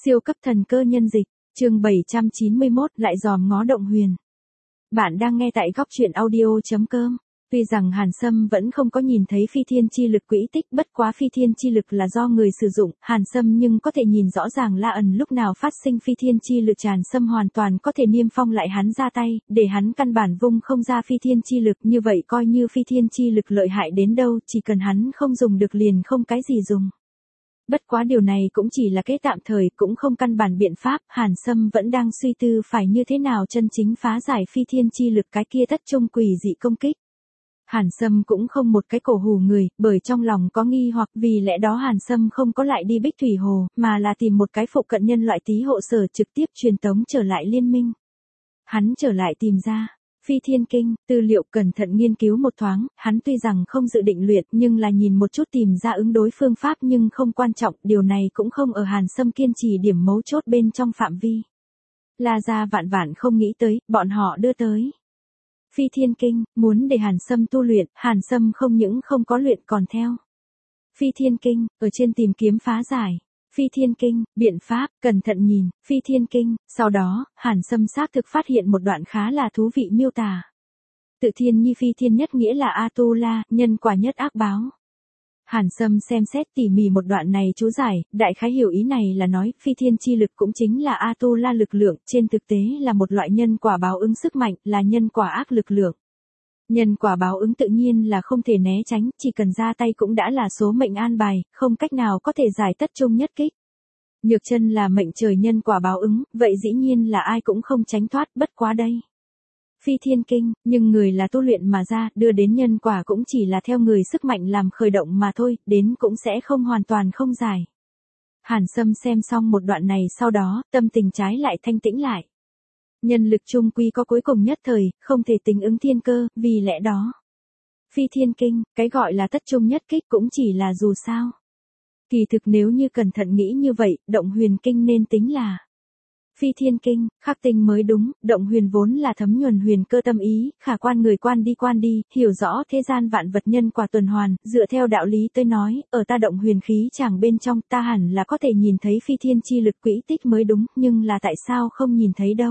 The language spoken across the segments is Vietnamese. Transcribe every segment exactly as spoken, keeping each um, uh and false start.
Siêu cấp thần cơ nhân dịch, chương bảy trăm chín mươi mốt lại dòm ngó Động Huyền. Bạn đang nghe tại góc truyện audio.com. Tuy rằng Hàn Sâm vẫn không có nhìn thấy phi thiên chi lực quỹ tích, bất quá phi thiên chi lực là do người sử dụng, Hàn Sâm nhưng có thể nhìn rõ ràng La ẩn lúc nào phát sinh phi thiên chi lực, Hàn Sâm hoàn toàn có thể niêm phong lại hắn ra tay, để hắn căn bản vung không ra phi thiên chi lực, như vậy coi như phi thiên chi lực lợi hại đến đâu, chỉ cần hắn không dùng được liền không cái gì dùng. Bất quá điều này cũng chỉ là cái tạm thời, cũng không căn bản biện pháp, Hàn Sâm vẫn đang suy tư phải như thế nào chân chính phá giải phi thiên chi lực cái kia thất trung quỷ dị công kích. Hàn Sâm cũng không một cái cổ hù người, bởi trong lòng có nghi hoặc, vì lẽ đó Hàn Sâm không có lại đi Bích Thủy Hồ, mà là tìm một cái phụ cận nhân loại tí hộ sở trực tiếp truyền tống trở lại liên minh. Hắn trở lại tìm ra Phi Thiên Kinh, tư liệu cẩn thận nghiên cứu một thoáng, hắn tuy rằng không dự định luyện nhưng là nhìn một chút tìm ra ứng đối phương pháp, nhưng không quan trọng, điều này cũng không ở Hàn Sâm kiên trì điểm mấu chốt bên trong phạm vi. La gia vạn vạn không nghĩ tới, bọn họ đưa tới Phi Thiên Kinh, muốn để Hàn Sâm tu luyện, Hàn Sâm không những không có luyện còn theo Phi Thiên Kinh, ở trên tìm kiếm phá giải Phi Thiên Kinh, biện pháp, cẩn thận nhìn, Phi Thiên Kinh, sau đó, Hàn Sâm xác thực phát hiện một đoạn khá là thú vị miêu tả. Tự thiên nhi phi thiên nhất nghĩa là A-tu-la, nhân quả nhất ác báo. Hàn Sâm xem xét tỉ mỉ một đoạn này chú giải, đại khái hiểu ý này là nói, phi thiên chi lực cũng chính là A-tu-la lực lượng, trên thực tế là một loại nhân quả báo ứng sức mạnh, là nhân quả ác lực lượng. Nhân quả báo ứng tự nhiên là không thể né tránh, chỉ cần ra tay cũng đã là số mệnh an bài, không cách nào có thể giải tất chung nhất kích. Nhược chân là mệnh trời nhân quả báo ứng, vậy dĩ nhiên là ai cũng không tránh thoát, bất quá đây. Phi Thiên Kinh, nhưng người là tu luyện mà ra, đưa đến nhân quả cũng chỉ là theo người sức mạnh làm khởi động mà thôi, đến cũng sẽ không hoàn toàn không giải. Hàn Sâm xem xong một đoạn này sau đó, tâm tình trái lại thanh tĩnh lại. Nhân lực chung quy có cuối cùng nhất thời, không thể tính ứng thiên cơ, vì lẽ đó. Phi Thiên Kinh, cái gọi là tất chung nhất kích cũng chỉ là dù sao. Kỳ thực nếu như cẩn thận nghĩ như vậy, Động Huyền Kinh nên tính là Phi Thiên Kinh, khắc tinh mới đúng, Động Huyền vốn là thấm nhuần huyền cơ tâm ý, khả quan người quan đi quan đi, hiểu rõ thế gian vạn vật nhân quả tuần hoàn, dựa theo đạo lý tôi nói, ở ta Động Huyền khí chẳng bên trong, ta hẳn là có thể nhìn thấy phi thiên chi lực quỹ tích mới đúng, nhưng là tại sao không nhìn thấy đâu.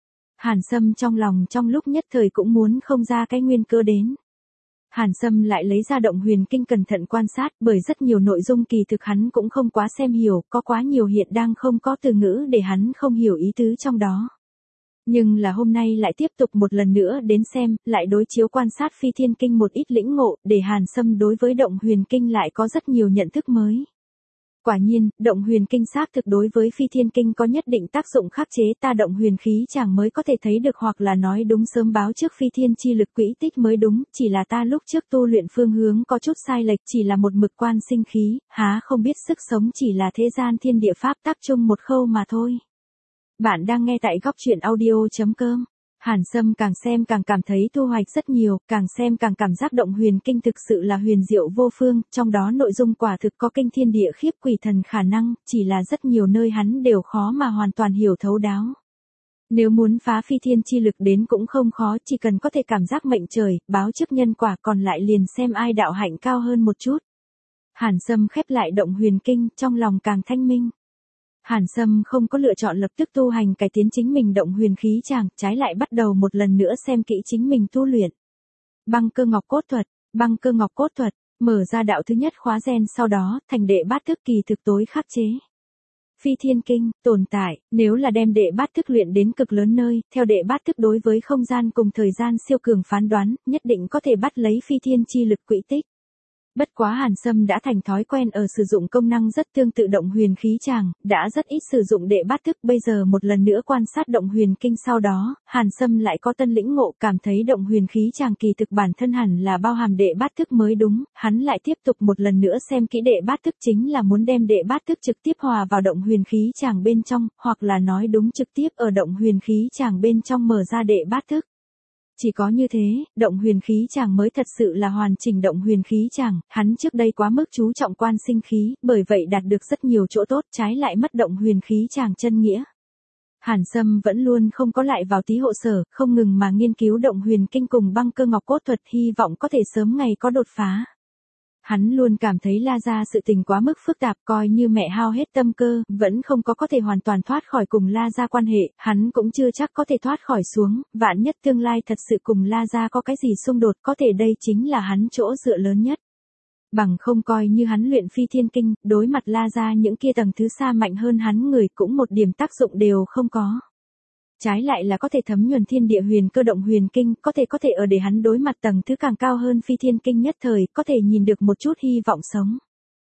Hàn Sâm trong lòng trong lúc nhất thời cũng muốn không ra cái nguyên cơ đến. Hàn Sâm lại lấy ra Động Huyền Kinh cẩn thận quan sát, bởi rất nhiều nội dung kỳ thực hắn cũng không quá xem hiểu, có quá nhiều hiện đang không có từ ngữ để hắn không hiểu ý tứ trong đó. Nhưng là hôm nay lại tiếp tục một lần nữa đến xem, lại đối chiếu quan sát Phi Thiên Kinh một ít lĩnh ngộ, để Hàn Sâm đối với Động Huyền Kinh lại có rất nhiều nhận thức mới. Quả nhiên, Động Huyền Kinh xác thực đối với Phi Thiên Kinh có nhất định tác dụng khắc chế, ta Động Huyền khí chẳng mới có thể thấy được, hoặc là nói đúng sớm báo trước phi thiên chi lực quỹ tích mới đúng, chỉ là ta lúc trước tu luyện phương hướng có chút sai lệch, chỉ là một mực quan sinh khí, há không biết sức sống chỉ là thế gian thiên địa pháp tác chung một khâu mà thôi. Bạn đang nghe tại góc truyện audio.com. Hàn Sâm càng xem càng cảm thấy thu hoạch rất nhiều, càng xem càng cảm giác Động Huyền Kinh thực sự là huyền diệu vô phương, trong đó nội dung quả thực có kinh thiên địa khiếp quỷ thần khả năng, chỉ là rất nhiều nơi hắn đều khó mà hoàn toàn hiểu thấu đáo. Nếu muốn phá phi thiên chi lực đến cũng không khó, chỉ cần có thể cảm giác mệnh trời, báo trước nhân quả, còn lại liền xem ai đạo hạnh cao hơn một chút. Hàn Sâm khép lại Động Huyền Kinh, trong lòng càng thanh minh. Hàn Sâm không có lựa chọn lập tức tu hành cải tiến chính mình Động Huyền khí chàng, trái lại bắt đầu một lần nữa xem kỹ chính mình tu luyện. Băng cơ ngọc cốt thuật, băng cơ ngọc cốt thuật, mở ra đạo thứ nhất khóa gen, sau đó, thành đệ bát thức kỳ thực tối khắc chế. Phi Thiên Kinh, tồn tại, nếu là đem đệ bát thức luyện đến cực lớn nơi, theo đệ bát thức đối với không gian cùng thời gian siêu cường phán đoán, nhất định có thể bắt lấy phi thiên chi lực quỹ tích. Bất quá Hàn Sâm đã thành thói quen ở sử dụng công năng rất tương tự Động Huyền khí chàng, đã rất ít sử dụng đệ bát thức, bây giờ một lần nữa quan sát Động Huyền Kinh sau đó, Hàn Sâm lại có tân lĩnh ngộ, cảm thấy Động Huyền khí chàng kỳ thực bản thân hẳn là bao hàm đệ bát thức mới đúng, hắn lại tiếp tục một lần nữa xem kỹ đệ bát thức, chính là muốn đem đệ bát thức trực tiếp hòa vào Động Huyền khí chàng bên trong, hoặc là nói đúng trực tiếp ở Động Huyền khí chàng bên trong mở ra đệ bát thức. Chỉ có như thế, Động Huyền khí chàng mới thật sự là hoàn chỉnh Động Huyền khí chàng, hắn trước đây quá mức chú trọng quan sinh khí, bởi vậy đạt được rất nhiều chỗ tốt, trái lại mất Động Huyền khí chàng chân nghĩa. Hàn Sâm vẫn luôn không có lại vào tí hộ sở, không ngừng mà nghiên cứu Động Huyền Kinh cùng băng cơ ngọc cốt thuật, hy vọng có thể sớm ngày có đột phá. Hắn luôn cảm thấy La gia sự tình quá mức phức tạp, coi như mẹ hao hết tâm cơ, vẫn không có có thể hoàn toàn thoát khỏi cùng La gia quan hệ, hắn cũng chưa chắc có thể thoát khỏi xuống, vạn nhất tương lai thật sự cùng La gia có cái gì xung đột, có thể đây chính là hắn chỗ dựa lớn nhất. Bằng không coi như hắn luyện phi thiên kinh, đối mặt La gia những kia tầng thứ xa mạnh hơn hắn người cũng một điểm tác dụng đều không có. Trái lại là có thể thấm nhuần thiên địa huyền cơ động huyền kinh, có thể có thể ở để hắn đối mặt tầng thứ càng cao hơn phi thiên kinh nhất thời, có thể nhìn được một chút hy vọng sống.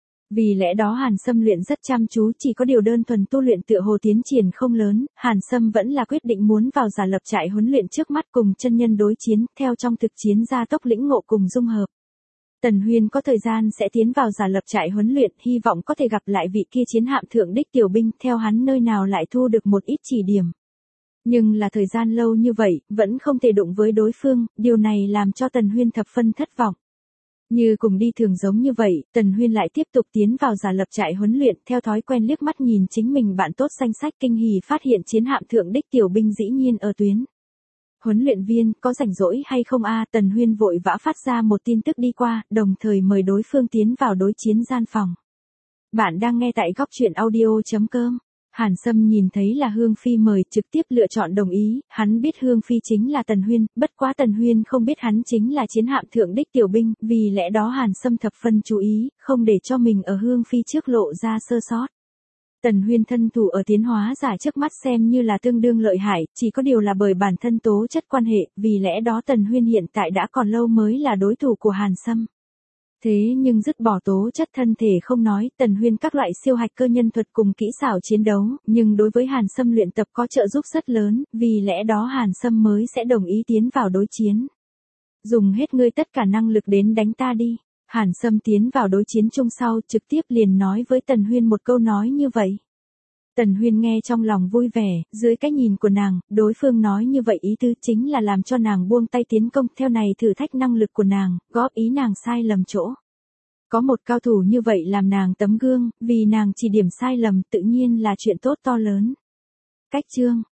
Vì lẽ đó Hàn Sâm luyện rất chăm chú, chỉ có điều đơn thuần tu luyện tựa hồ tiến triển không lớn, Hàn Sâm vẫn là quyết định muốn vào giả lập trại huấn luyện trước mắt cùng chân nhân đối chiến, theo trong thực chiến gia tốc lĩnh ngộ cùng dung hợp. Tần Huyên có thời gian sẽ tiến vào giả lập trại huấn luyện, hy vọng có thể gặp lại vị kia chiến hạm thượng đích tiểu binh, theo hắn nơi nào lại thu được một ít chỉ điểm. Nhưng là thời gian lâu như vậy, vẫn không thể đụng với đối phương, điều này làm cho Tần Huyên thập phân thất vọng. Như cùng đi thường giống như vậy, Tần Huyên lại tiếp tục tiến vào giả lập trại huấn luyện, theo thói quen liếc mắt nhìn chính mình bạn tốt danh sách kinh hỉ phát hiện chiến hạm thượng đích tiểu binh dĩ nhiên ở tuyến. Huấn luyện viên, có rảnh rỗi hay không a? Tần Huyên vội vã phát ra một tin tức đi qua, đồng thời mời đối phương tiến vào đối chiến gian phòng. Bạn đang nghe tại góc truyện audio chấm com. Hàn Sâm nhìn thấy là Hương Phi mời, trực tiếp lựa chọn đồng ý, hắn biết Hương Phi chính là Tần Huyên, bất quá Tần Huyên không biết hắn chính là chiến hạm thượng đích tiểu binh, vì lẽ đó Hàn Sâm thập phân chú ý, không để cho mình ở Hương Phi trước lộ ra sơ sót. Tần Huyên thân thủ ở tiến hóa giả trước mắt xem như là tương đương lợi hại, chỉ có điều là bởi bản thân tố chất quan hệ, vì lẽ đó Tần Huyên hiện tại đã còn lâu mới là đối thủ của Hàn Sâm. Thế nhưng dứt bỏ tố chất thân thể không nói, Tần Huyên các loại siêu hạch cơ nhân thuật cùng kỹ xảo chiến đấu, nhưng đối với Hàn Sâm luyện tập có trợ giúp rất lớn, vì lẽ đó Hàn Sâm mới sẽ đồng ý tiến vào đối chiến. Dùng hết ngươi tất cả năng lực đến đánh ta đi. Hàn Sâm tiến vào đối chiến chung sau trực tiếp liền nói với Tần Huyên một câu nói như vậy. Tần Huyên nghe trong lòng vui vẻ, dưới cái nhìn của nàng, đối phương nói như vậy ý tứ chính là làm cho nàng buông tay tiến công, theo này thử thách năng lực của nàng, góp ý nàng sai lầm chỗ. Có một cao thủ như vậy làm nàng tấm gương, vì nàng chỉ điểm sai lầm tự nhiên là chuyện tốt to lớn. Cách chương